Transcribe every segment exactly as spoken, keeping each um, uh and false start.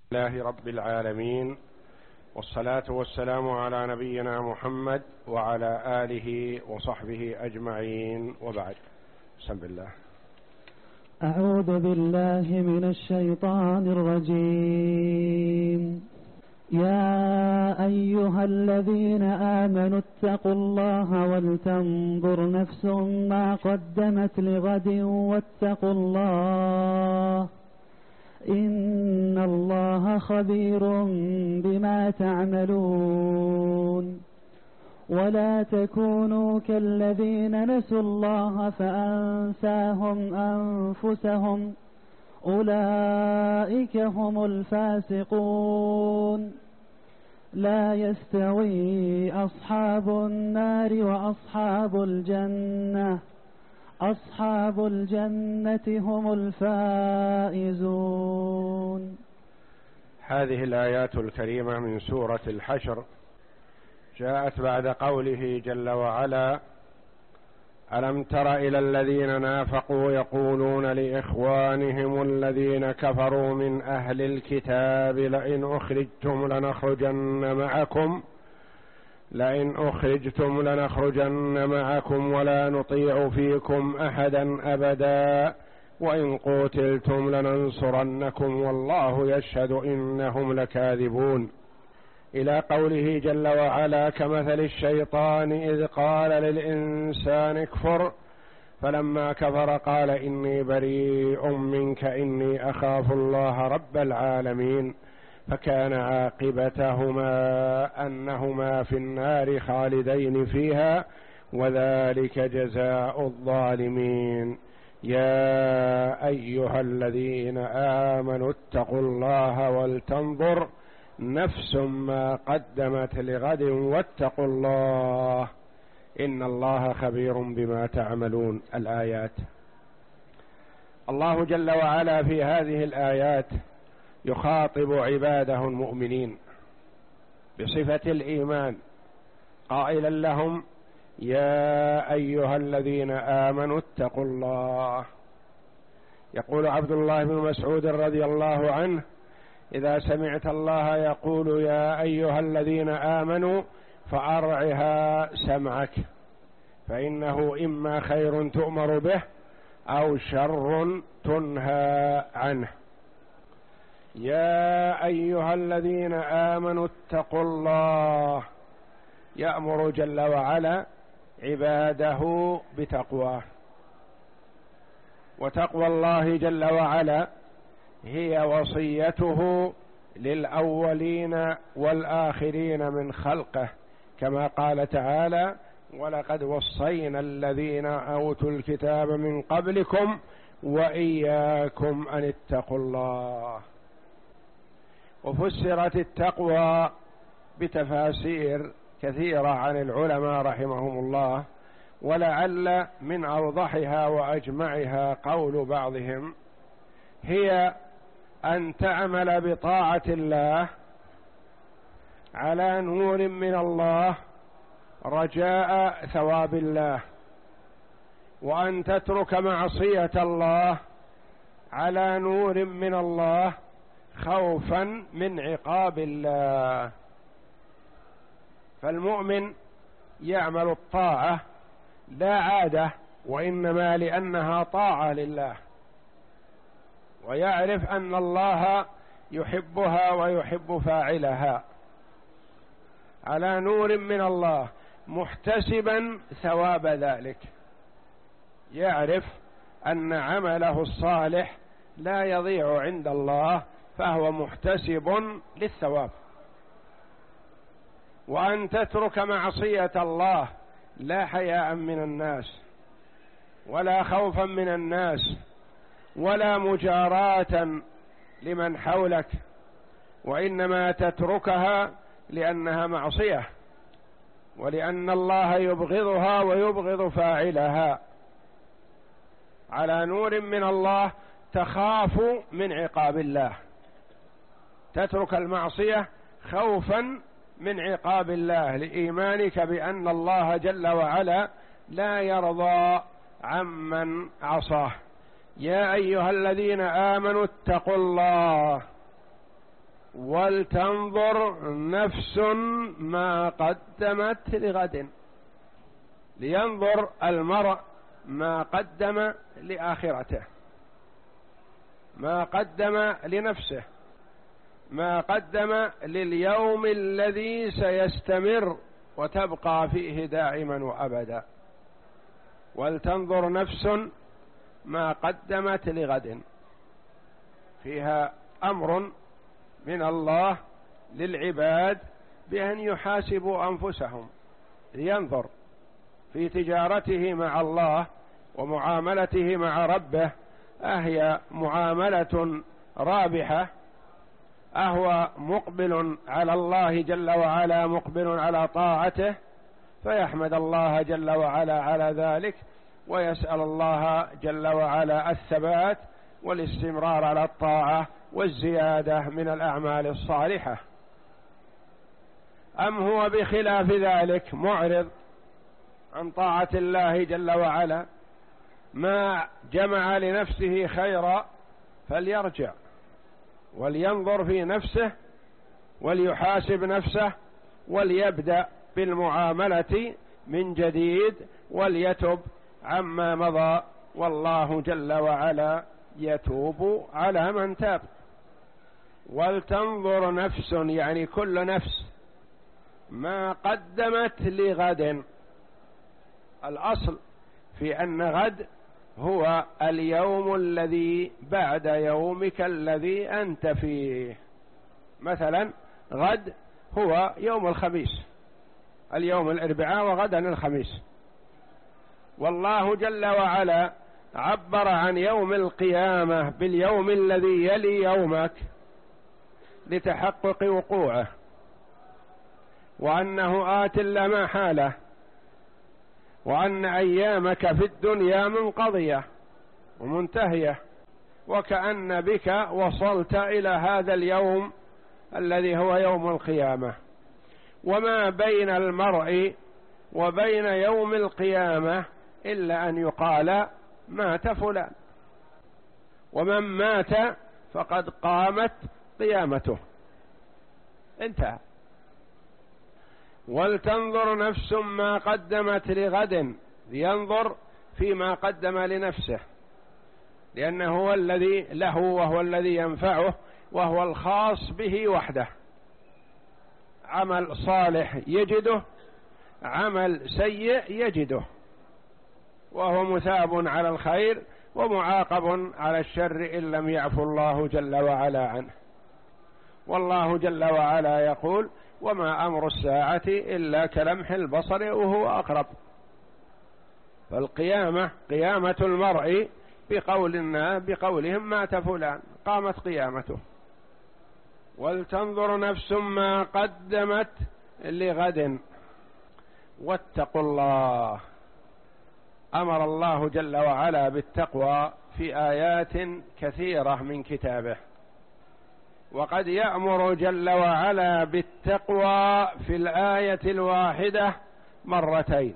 لله رب العالمين، والصلاة والسلام على نبينا محمد وعلى آله وصحبه أجمعين، وبعد. بسم الله. أعوذ بالله من الشيطان الرجيم. يا أيها الذين آمنوا اتقوا الله ولتنظر نفس ما قدمت لغد واتقوا الله إن الله خبير بما تعملون. ولا تكونوا كالذين نسوا الله فأنساهم أنفسهم أولئك هم الفاسقون. لا يستوي أصحاب النار وأصحاب الجنة أصحاب الجنة هم الفائزون. هذه الآيات الكريمة من سورة الحشر جاءت بعد قوله جل وعلا: ألم تر إلى الذين نافقوا يقولون لإخوانهم الذين كفروا من أهل الكتاب لئن أخرجتم لنخرجن معكم لئن أخرجتم لنخرجن معكم ولا نطيع فيكم أحدا أبدا وإن قتلتم لننصرنكم والله يشهد إنهم لكاذبون، إلى قوله جل وعلا: كمثل الشيطان إذ قال للإنسان اكفر فلما كفر قال إني بريء منك إني أخاف الله رب العالمين، فكان عاقبتهما أنهما في النار خالدين فيها وذلك جزاء الظالمين. يا أيها الذين آمنوا اتقوا الله ولتنظر نفس ما قدمت لغد واتقوا الله إن الله خبير بما تعملون. الآيات. الله جل وعلا في هذه الآيات يخاطب عباده المؤمنين بصفة الإيمان قائلا لهم: يا أيها الذين آمنوا اتقوا الله. يقول عبد الله بن مسعود رضي الله عنه: إذا سمعت الله يقول يا أيها الذين آمنوا فأرعها سمعك فإنه إما خير تؤمر به أو شر تنهى عنه. يا أيها الذين آمنوا اتقوا الله، يأمر جل وعلا عباده بتقواه، وتقوى الله جل وعلا هي وصيته للأولين والآخرين من خلقه، كما قال تعالى: ولقد وصينا الذين أوتوا الكتاب من قبلكم وإياكم أن اتقوا الله. وفسرت التقوى بتفاسير كثيرة عن العلماء رحمهم الله، ولعل من أوضحها وأجمعها قول بعضهم: هي أن تعمل بطاعة الله على نور من الله رجاء ثواب الله، وأن تترك معصية الله على نور من الله خوفا من عقاب الله. فالمؤمن يعمل الطاعة لا عادة، وإنما لأنها طاعة لله، ويعرف أن الله يحبها ويحب فاعلها على نور من الله محتسبا ثواب ذلك، يعرف أن عمله الصالح لا يضيع عند الله فهو محتسب للثواب. وأن تترك معصية الله لا حياء من الناس ولا خوفا من الناس ولا مجاراة لمن حولك، وإنما تتركها لأنها معصية ولأن الله يبغضها ويبغض فاعلها، على نور من الله تخاف من عقاب الله، تترك المعصية خوفا من عقاب الله لإيمانك بأن الله جل وعلا لا يرضى عمن عصاه. يا أيها الذين آمنوا اتقوا الله، ولتنظر نفس ما قدمت لغد، لينظر المرء ما قدم لآخرته، ما قدم لنفسه، ما قدم لليوم الذي سيستمر وتبقى فيه دائما وأبدا. ولتنظر نفس ما قدمت لغد، فيها أمر من الله للعباد بأن يحاسبوا أنفسهم، لينظر في تجارته مع الله ومعاملته مع ربه، أهي معاملة رابحة، أهو مقبل على الله جل وعلا، مقبل على طاعته، فيحمد الله جل وعلا على ذلك، ويسأل الله جل وعلا الثبات والاستمرار على الطاعة والزيادة من الأعمال الصالحة. أم هو بخلاف ذلك معرض عن طاعة الله جل وعلا، ما جمع لنفسه خيرا فليرجع ولينظر في نفسه وليحاسب نفسه وليبدأ بالمعاملة من جديد وليتب عما مضى، والله جل وعلا يتوب على من تاب. ولتنظر نفس يعني كل نفس ما قدمت لغد. الأصل في أن غد هو اليوم الذي بعد يومك الذي أنت فيه. مثلا غد هو يوم الخميس، اليوم الأربعاء وغدا الخميس، والله جل وعلا عبر عن يوم القيامة باليوم الذي يلي يومك لتحقق وقوعه، وأنه آت لا محالة، وأن أيامك في الدنيا منقضية ومنتهية، وكأن بك وصلت إلى هذا اليوم الذي هو يوم القيامة. وما بين المرء وبين يوم القيامة إلا أن يقال مات فلان، ومن مات فقد قامت قيامته، انتهى. ولتنظر نفس ما قدمت لغد، لينظر فيما قدم لنفسه، لأنه هو الذي له وهو الذي ينفعه وهو الخاص به وحده. عمل صالح يجده، عمل سيء يجده، وهو مثاب على الخير ومعاقب على الشر إن لم يعفو الله جل وعلا عنه. والله جل وعلا يقول: وما أمر الساعة إلا كلمح البصر وهو أقرب. فالقيامة قيامة المرء بقولنا بقولهم مات فلان، قامت قيامته. ولتنظر نفس ما قدمت لغد واتقوا الله. أمر الله جل وعلا بالتقوى في آيات كثيرة من كتابه، وقد يأمر جل وعلا بالتقوى في الآية الواحدة مرتين،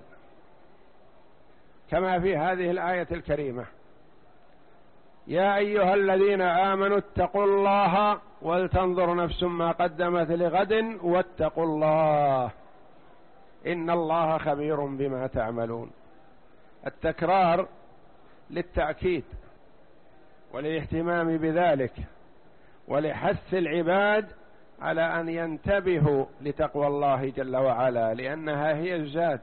كما في هذه الآية الكريمة: يا أيها الذين آمنوا اتقوا الله ولتنظر نفس ما قدمت لغد واتقوا الله إن الله خبير بما تعملون. التكرار للتأكيد وللاهتمام بذلك، ولحث العباد على أن ينتبهوا لتقوى الله جل وعلا، لأنها هي الزاد.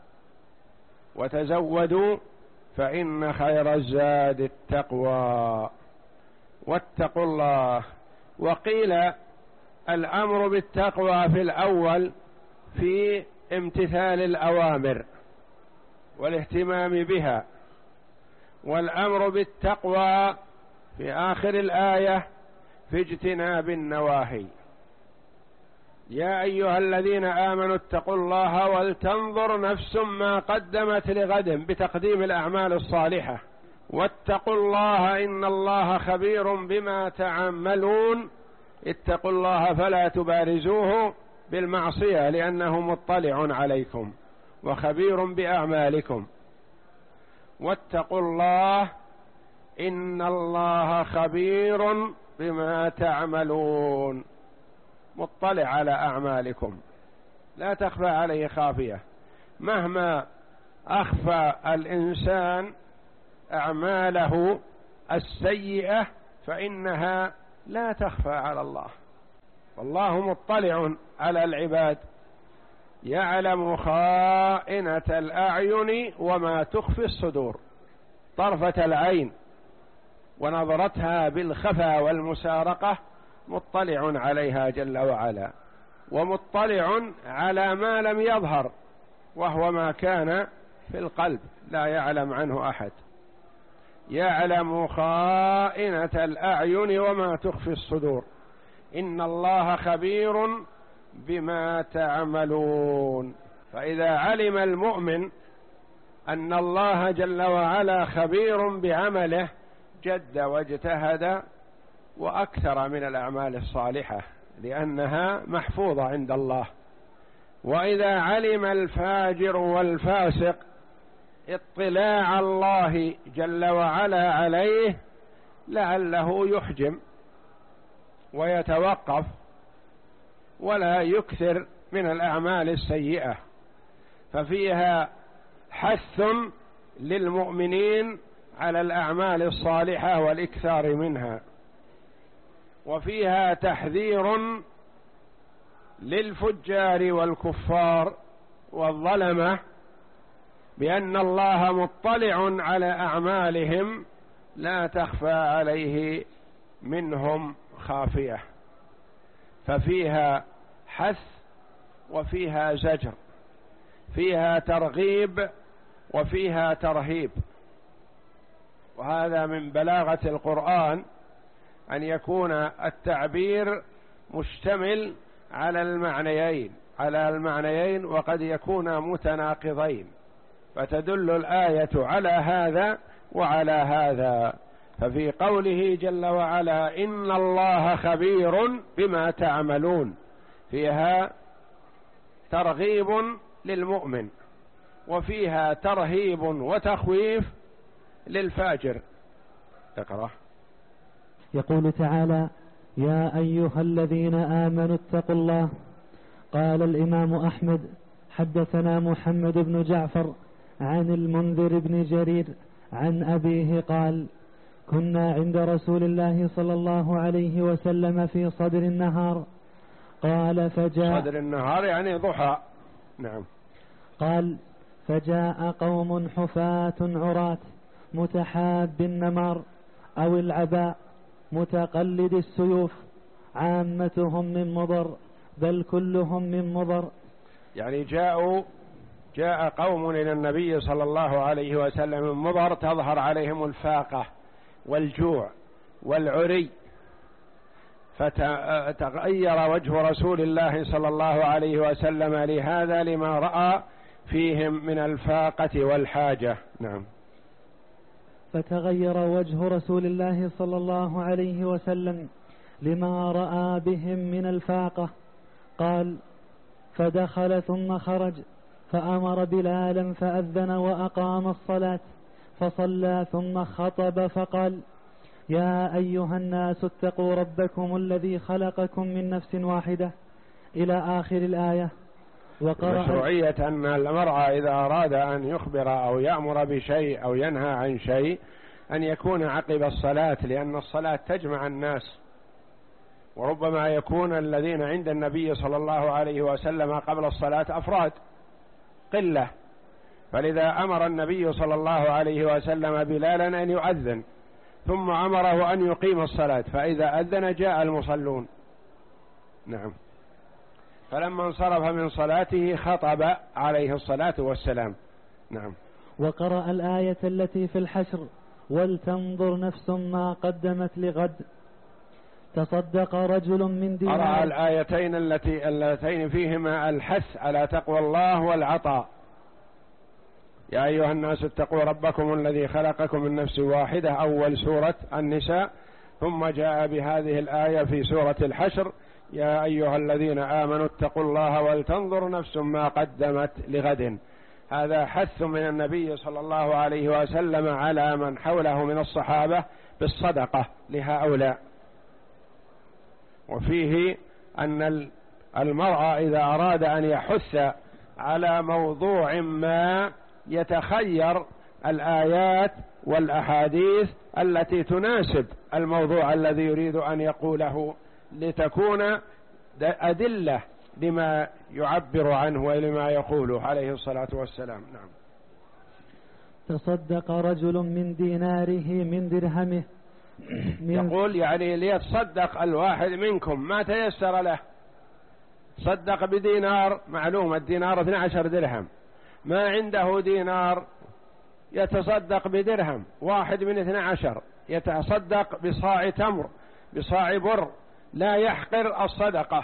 وتزودوا فإن خير الزاد التقوى واتقوا الله. وقيل الأمر بالتقوى في الأول في امتثال الأوامر والاهتمام بها، والأمر بالتقوى في آخر الآية في اجتناب النواهي. يا أيها الذين آمنوا اتقوا الله ولتنظر نفس ما قدمت لغد بتقديم الأعمال الصالحة، واتقوا الله إن الله خبير بما تعملون. اتقوا الله فلا تبارزوه بالمعصية لأنه مطلع عليكم وخبير بأعمالكم. واتقوا الله إن الله خبير بما تعملون. مطلع على أعمالكم، لا تخفى عليه خافية. مهما أخفى الإنسان أعماله السيئة فإنها لا تخفى على الله، والله مطلع على العباد، يعلم خائنة الأعين وما تخفي الصدور. طرفة العين ونظرتها بالخفا والمسارقة مطلع عليها جل وعلا، ومطلع على ما لم يظهر وهو ما كان في القلب لا يعلم عنه أحد. يعلم خائنة الأعين وما تخفي الصدور، إن الله خبير بما تعملون. فإذا علم المؤمن أن الله جل وعلا خبير بعمله جد واجتهد وأكثر من الأعمال الصالحة لأنها محفوظة عند الله. وإذا علم الفاجر والفاسق اطلاع الله جل وعلا عليه لعله يحجم ويتوقف ولا يكثر من الأعمال السيئة، ففيها حث للمؤمنين على الأعمال الصالحة والإكثار منها، وفيها تحذير للفجار والكفار والظلمة بأن الله مطلع على أعمالهم لا تخفى عليه منهم خافية. ففيها حث وفيها زجر، فيها ترغيب وفيها ترهيب. وهذا من بلاغة القرآن أن يكون التعبير مشتمل على المعنيين على المعنيين وقد يكون متناقضين، فتدل الآية على هذا وعلى هذا. ففي قوله جل وعلا إن الله خبير بما تعملون فيها ترغيب للمؤمن، وفيها ترهيب وتخويف للفاجر. اقرأ. يقول تعالى يا أيها الذين آمنوا اتقوا الله. قال الإمام أحمد حدثنا محمد بن جعفر عن المنذر بن جرير عن أبيه قال كنا عند رسول الله صلى الله عليه وسلم في صدر النهار. قال فجاء صدر النهار يعني ضحى. نعم. قال فجاء قوم حفاة عراة متحاب النمار أو العباء متقلد السيوف، عامتهم من مضر بل كلهم من مضر. يعني جاءوا جاء قوم إلى النبي صلى الله عليه وسلم من مضر تظهر عليهم الفاقة والجوع والعري، فتغير وجه رسول الله صلى الله عليه وسلم لهذا لما رأى فيهم من الفاقة والحاجة. نعم. فتغير وجه رسول الله صلى الله عليه وسلم لما رأى بهم من الفاقة. قال فدخل ثم خرج فأمر بلالا فأذن وأقام الصلاة فصلى ثم خطب فقال يا أيها الناس اتقوا ربكم الذي خلقكم من نفس واحدة إلى آخر الآية. وقرأ مشروعية أن المرء إذا أراد أن يخبر أو يأمر بشيء أو ينهى عن شيء أن يكون عقب الصلاة، لأن الصلاة تجمع الناس، وربما يكون الذين عند النبي صلى الله عليه وسلم قبل الصلاة أفراد قلة، فلذا أمر النبي صلى الله عليه وسلم بلالا أن يؤذن ثم أمره أن يقيم الصلاة، فإذا أذن جاء المصلون. نعم. فلما انصرف من صلاته خطب عليه الصلاة والسلام. نعم. وقرأ الآية التي في الحشر ولتنظر نفس ما قدمت لغد. تصدق رجل من دينار. قرأ الآيتين التي اللتين فيهما الحث على تقوى الله والعطاء. يا أيها الناس اتقوا ربكم الذي خلقكم من نفس واحدة أول سورة النساء، ثم جاء بهذه الآية في سورة الحشر يا أيها الذين آمنوا اتقوا الله ولتنظر نفس ما قدمت لغد. هذا حث من النبي صلى الله عليه وسلم على من حوله من الصحابة بالصدقة لهؤلاء، وفيه أن المرء إذا أراد أن يحث على موضوع ما يتخير الآيات والأحاديث التي تناسب الموضوع الذي يريد أن يقوله، لتكون أدلة لما يعبر عنه ولما يقوله عليه الصلاة والسلام. نعم. تصدق رجل من ديناره من درهمه يقول يعني ليتصدق الواحد منكم ما تيسر له. صدق بدينار، معلوم الدينار اثني عشر درهم، ما عنده دينار يتصدق بدرهم واحد من اثني عشر، يتصدق بصاع تمر بصاع بر، لا يحقر الصدقة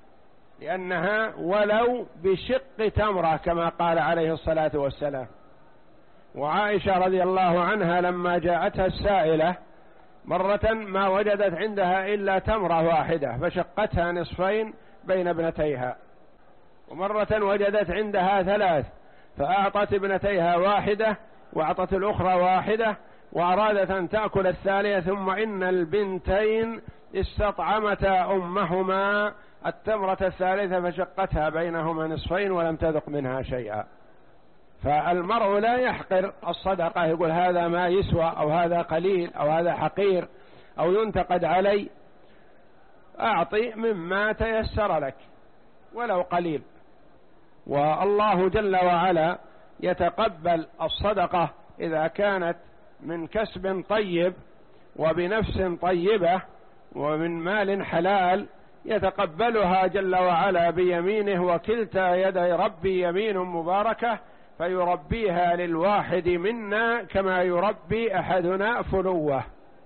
لأنها ولو بشق تمرة كما قال عليه الصلاة والسلام. وعائشة رضي الله عنها لما جاءتها السائلة مرة ما وجدت عندها إلا تمرة واحدة فشقتها نصفين بين ابنتيها، ومرة وجدت عندها ثلاث فأعطت ابنتيها واحدة وأعطت الأخرى واحدة، وأرادت أن تأكل الثانية، ثم إن البنتين استطعمتا أمهما التمرة الثالثة فشقتها بينهما نصفين ولم تذق منها شيئا. فالمرء لا يحقر الصدقة يقول هذا ما يسوى أو هذا قليل أو هذا حقير أو ينتقد علي. أعطي مما تيسر لك ولو قليل. والله جل وعلا يتقبل الصدقة إذا كانت من كسب طيب وبنفس طيبة ومن مال حلال، يتقبلها جل وعلا بيمينه، وكلتا يدي ربي يمين مباركة فيربيها للواحد منا كما يربي أحدنا فلوه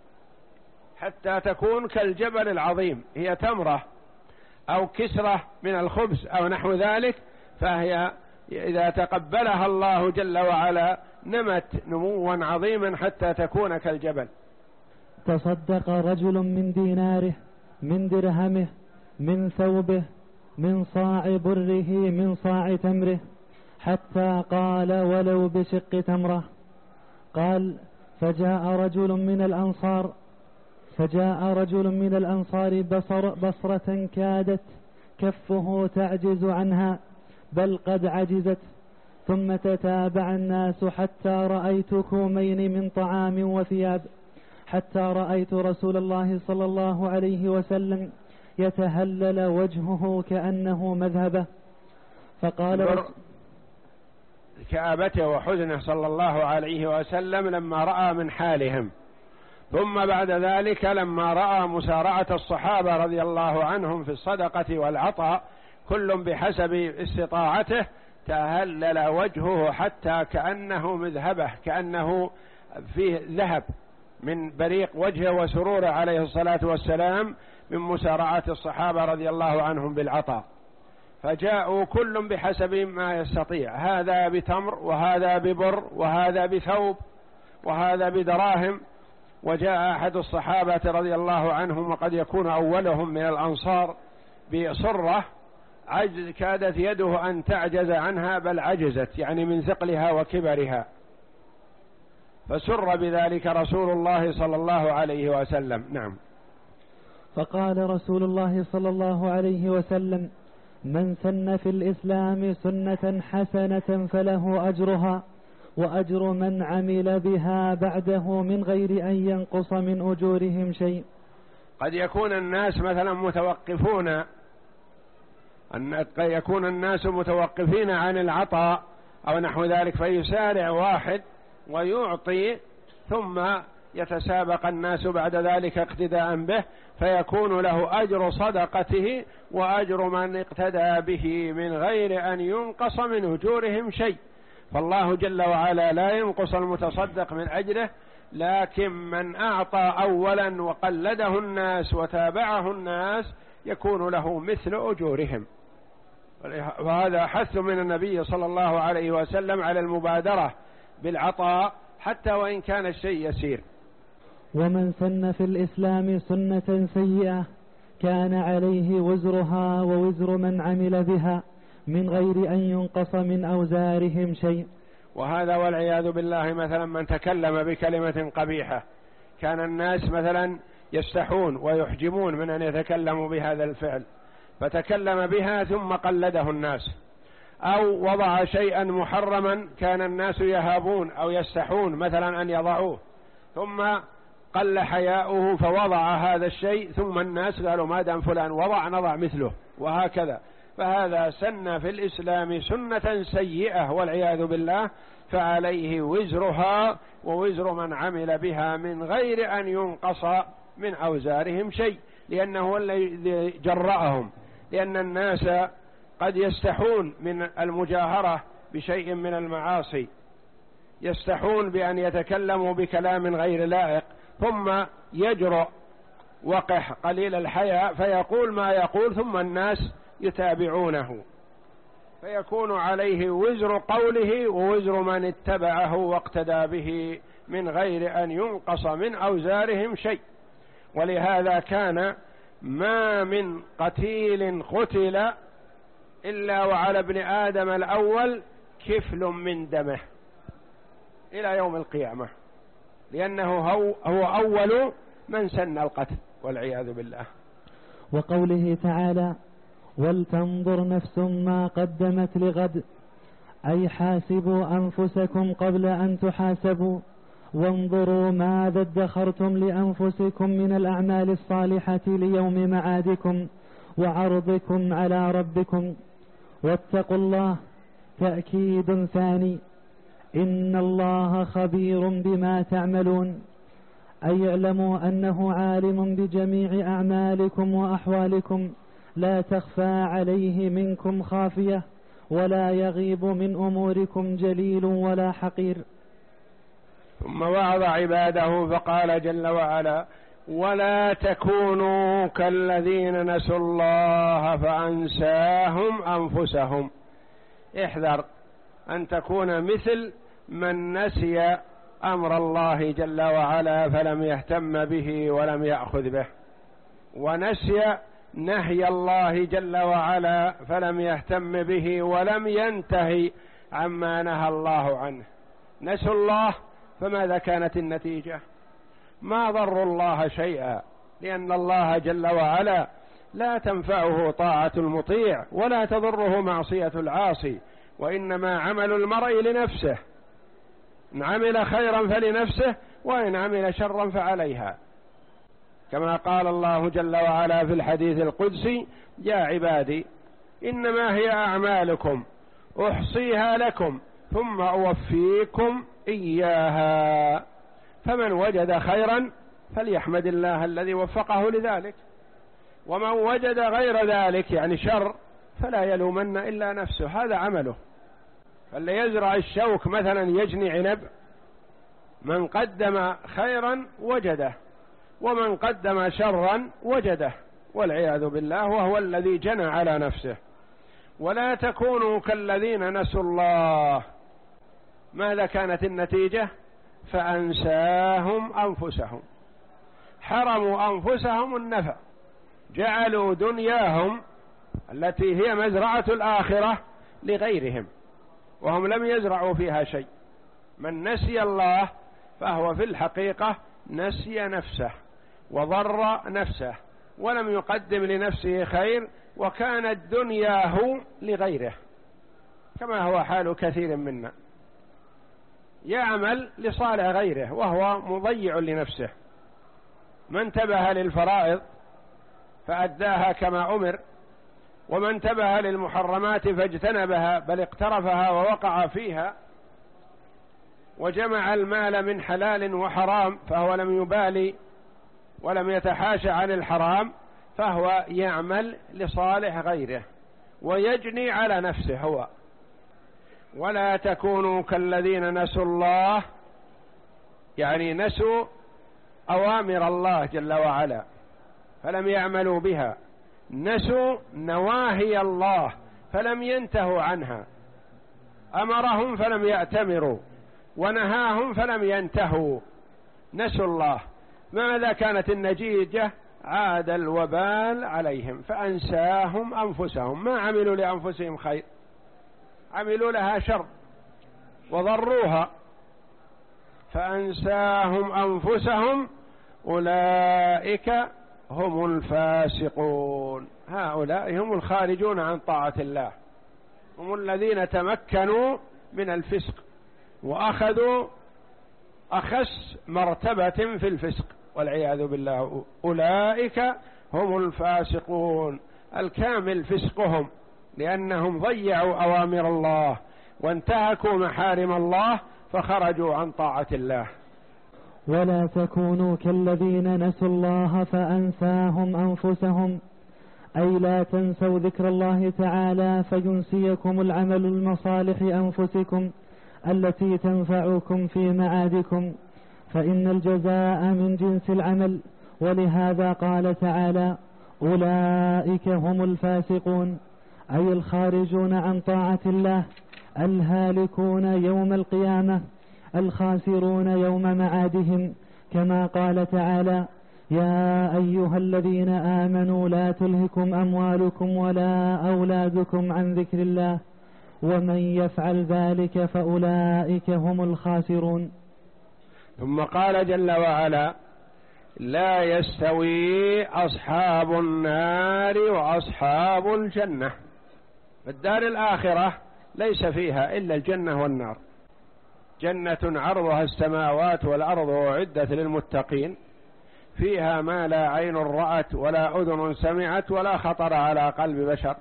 حتى تكون كالجبل العظيم. هي تمرة أو كسرة من الخبز أو نحو ذلك، فهي إذا تقبلها الله جل وعلا نمت نموا عظيما حتى تكون كالجبل. تصدق رجل من ديناره من درهمه من ثوبه من صاع بره من صاع تمره حتى قال ولو بشق تمرة. قال فجاء رجل من الأنصار فجاء رجل من الأنصار بصر بصرة كادت كفه تعجز عنها بل قد عجزت، ثم تتابع الناس حتى رأيت كومين من طعام وثياب، حتى رأيت رسول الله صلى الله عليه وسلم يتهلل وجهه كأنه مذهبه. فقال كآبته وحزنه صلى الله عليه وسلم لما رأى من حالهم. ثم بعد ذلك لما رأى مسارعة الصحابة رضي الله عنهم في الصدقة والعطاء كل بحسب استطاعته، تهلل وجهه حتى كأنه مذهبه، كأنه فيه ذهب من بريق وجهه وسروره عليه الصلاة والسلام من مسارعة الصحابة رضي الله عنهم بالعطاء. فجاءوا كل بحسب ما يستطيع، هذا بتمر وهذا ببر وهذا بثوب وهذا بدراهم. وجاء أحد الصحابة رضي الله عنهم وقد يكون أولهم من الأنصار بصرة عجز كادت يده أن تعجز عنها بل عجزت، يعني من ثقلها وكبرها، فسر بذلك رسول الله صلى الله عليه وسلم. نعم. فقال رسول الله صلى الله عليه وسلم من سن في الإسلام سنة حسنة فله أجرها وأجر من عمل بها بعده من غير أن ينقص من أجورهم شيء. قد يكون الناس مثلا متوقفون أن قد يكون الناس متوقفين عن العطاء أو نحو ذلك، فيسارع واحد ويعطي ثم يتسابق الناس بعد ذلك اقتداء به، فيكون له أجر صدقته وأجر من اقتدى به من غير أن ينقص من أجورهم شيء. فالله جل وعلا لا ينقص المتصدق من أجره، لكن من أعطى أولا وقلده الناس وتابعه الناس يكون له مثل أجورهم. وهذا حث من النبي صلى الله عليه وسلم على المبادرة بالعطاء حتى وإن كان الشيء يسير. ومن سن في الإسلام سنة سيئة كان عليه وزرها ووزر من عمل بها من غير أن ينقص من أوزارهم شيء. وهذا والعياذ بالله مثلا من تكلم بكلمة قبيحة، كان الناس مثلا يستحون ويحجمون من أن يتكلموا بهذا الفعل، فتكلم بها ثم قلده الناس، أو وضع شيئا محرما كان الناس يهابون أو يستحون مثلا أن يضعوه، ثم قل حياؤه فوضع هذا الشيء، ثم الناس قالوا ما دام فلان وضع نضع مثله، وهكذا. فهذا سن في الإسلام سنة سيئة والعياذ بالله، فعليه وزرها ووزر من عمل بها من غير أن ينقص من أوزارهم شيء، لأنه هو الذي جرأهم. لأن الناس قد يستحون من المجاهرة بشيء من المعاصي، يستحون بأن يتكلموا بكلام غير لائق، ثم يجرؤ وقح قليل الحياء فيقول ما يقول، ثم الناس يتابعونه، فيكون عليه وزر قوله ووزر من اتبعه واقتدى به من غير أن ينقص من أوزارهم شيء. ولهذا كان ما من قتيل قتل إلا وعلى ابن آدم الأول كفل من دمه إلى يوم القيامة، لأنه هو, هو أول من سن القتل والعياذ بالله. وقوله تعالى ولتنظر نفس ما قدمت لغد، أي حاسبوا أنفسكم قبل أن تحاسبوا، وانظروا ماذا ادخرتم لأنفسكم من الأعمال الصالحة ليوم معادكم وعرضكم على ربكم، واتقوا الله. تأكيد ثاني إن الله خبير بما تعملون، أي اعلموا أنه عالم بجميع أعمالكم وأحوالكم، لا تخفى عليه منكم خافية، ولا يغيب من أموركم جليل ولا حقير. ثم وعظ عباده فقال جل وعلا ولا تكونوا كالذين نسوا الله فأنساهم أنفسهم. احذر أن تكون مثل من نسي أمر الله جل وعلا فلم يهتم به ولم يأخذ به، ونسي نهي الله جل وعلا فلم يهتم به ولم ينتهي عما نهى الله عنه. نسوا الله، فماذا كانت النتيجة؟ ما ضروا الله شيئا، لأن الله جل وعلا لا تنفعه طاعة المطيع ولا تضره معصية العاصي، وإنما عمل المرء لنفسه، إن عمل خيرا فلنفسه وإن عمل شرا فعليها، كما قال الله جل وعلا في الحديث القدسي يا عبادي إنما هي أعمالكم أحصيها لكم ثم أوفيكم إياها، فمن وجد خيرا فليحمد الله الذي وفقه لذلك، ومن وجد غير ذلك يعني شر فلا يلومن إلا نفسه، هذا عمله. فاللي يزرع الشوك مثلا يجني عنب، من قدم خيرا وجده، ومن قدم شرا وجده، والعياذ بالله، وهو الذي جنى على نفسه. ولا تكونوا كالذين نسوا الله، ماذا كانت النتيجة؟ فأنساهم أنفسهم، حرموا أنفسهم النفع، جعلوا دنياهم التي هي مزرعة الآخرة لغيرهم، وهم لم يزرعوا فيها شيء. من نسي الله فهو في الحقيقة نسي نفسه وضر نفسه ولم يقدم لنفسه خير، وكانت دنياه لغيره، كما هو حال كثير منا، يعمل لصالح غيره وهو مضيع لنفسه. من انتبه للفرائض فأداها كما أمر، ومن انتبه للمحرمات فاجتنبها بل اقترفها ووقع فيها، وجمع المال من حلال وحرام فهو لم يبالي ولم يتحاشى عن الحرام، فهو يعمل لصالح غيره ويجني على نفسه هو. ولا تكونوا كالذين نسوا الله، يعني نسوا أوامر الله جل وعلا فلم يعملوا بها، نسوا نواهي الله فلم ينتهوا عنها، أمرهم فلم يأتمروا ونهاهم فلم ينتهوا، نسوا الله. ماذا كانت النتيجة؟ عاد الوبال عليهم فأنساهم أنفسهم، ما عملوا لأنفسهم خير، عملوا لها شر وضروها، فأنساهم أنفسهم أولئك هم الفاسقون. هؤلاء هم الخارجون عن طاعة الله، هم الذين تمكنوا من الفسق وأخذوا أخس مرتبة في الفسق والعياذ بالله. أولئك هم الفاسقون، الكامل فسقهم لأنهم ضيعوا أوامر الله وانتهكوا محارم الله فخرجوا عن طاعة الله. ولا تكونوا كالذين نسوا الله فأنساهم أنفسهم، أي لا تنسوا ذكر الله تعالى فينسيكم العمل المصالح أنفسكم التي تنفعكم في معادكم، فإن الجزاء من جنس العمل. ولهذا قال تعالى: أولئك هم الفاسقون، أي الخارجون عن طاعة الله، الهالكون يوم القيامة، الخاسرون يوم معادهم، كما قال تعالى: يا أيها الذين آمنوا لا تلهكم أموالكم ولا أولادكم عن ذكر الله ومن يفعل ذلك فأولئك هم الخاسرون. ثم قال جل وعلا: لا يستوي أصحاب النار وأصحاب الجنة. الدار الآخرة ليس فيها إلا الجنة والنار. جنة عرضها السماوات والأرض وأعدت للمتقين، فيها ما لا عين رأت ولا أذن سمعت ولا خطر على قلب بشر.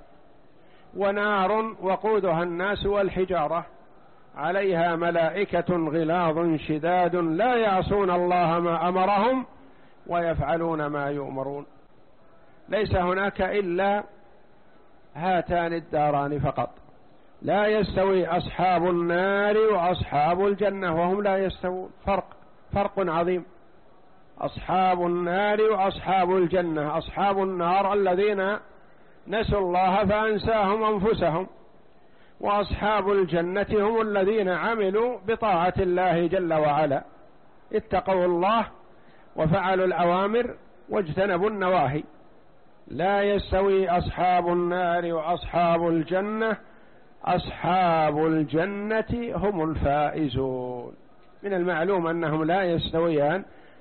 ونار وقودها الناس والحجارة، عليها ملائكة غلاظ شداد لا يعصون الله ما أمرهم ويفعلون ما يؤمرون. ليس هناك إلا هاتان الداران فقط. لا يستوي أصحاب النار وأصحاب الجنة وهم لا يستوون، فرق فرق عظيم. أصحاب النار وأصحاب الجنة، أصحاب النار الذين نسوا الله فأنساهم أنفسهم، وأصحاب الجنة هم الذين عملوا بطاعة الله جل وعلا، اتقوا الله وفعلوا الأوامر واجتنبوا النواهي. لا يستوي أصحاب النار وأصحاب الجنة، أصحاب الجنة هم الفائزون. من المعلوم أنهم لا يستويان،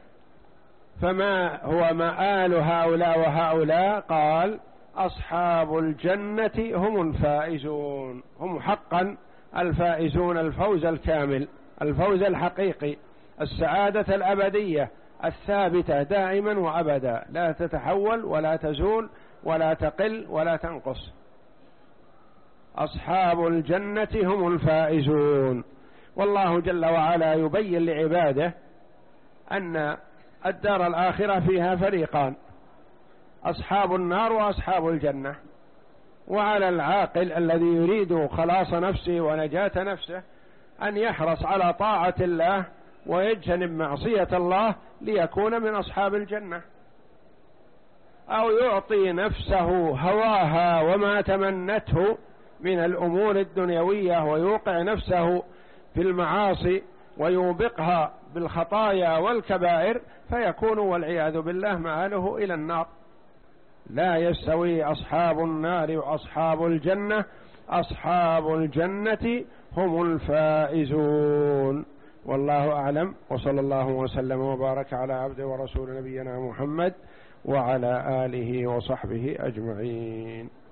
فما هو مآل هؤلاء وهؤلاء؟ قال: أصحاب الجنة هم الفائزون، هم حقا الفائزون، الفوز الكامل، الفوز الحقيقي، السعادة الأبدية الثابتة دائما وأبدا، لا تتحول ولا تزول ولا تقل ولا تنقص. أصحاب الجنة هم الفائزون. والله جل وعلا يبين لعباده أن الدار الآخرة فيها فريقان، أصحاب النار وأصحاب الجنة. وعلى العاقل الذي يريد خلاص نفسه ونجاة نفسه أن يحرص على طاعة الله ويجتنب معصية الله ليكون من أصحاب الجنة، أو يعطي نفسه هواها وما تمنته من الأمور الدنيوية ويوقع نفسه في المعاصي ويوبقها بالخطايا والكبائر فيكون والعياذ بالله مآله إلى النار. لا يستوي أصحاب النار وأصحاب الجنة، أصحاب الجنة هم الفائزون. والله أعلم، وصلى الله وسلم وبارك على عبده ورسول نبينا محمد وعلى آله وصحبه أجمعين.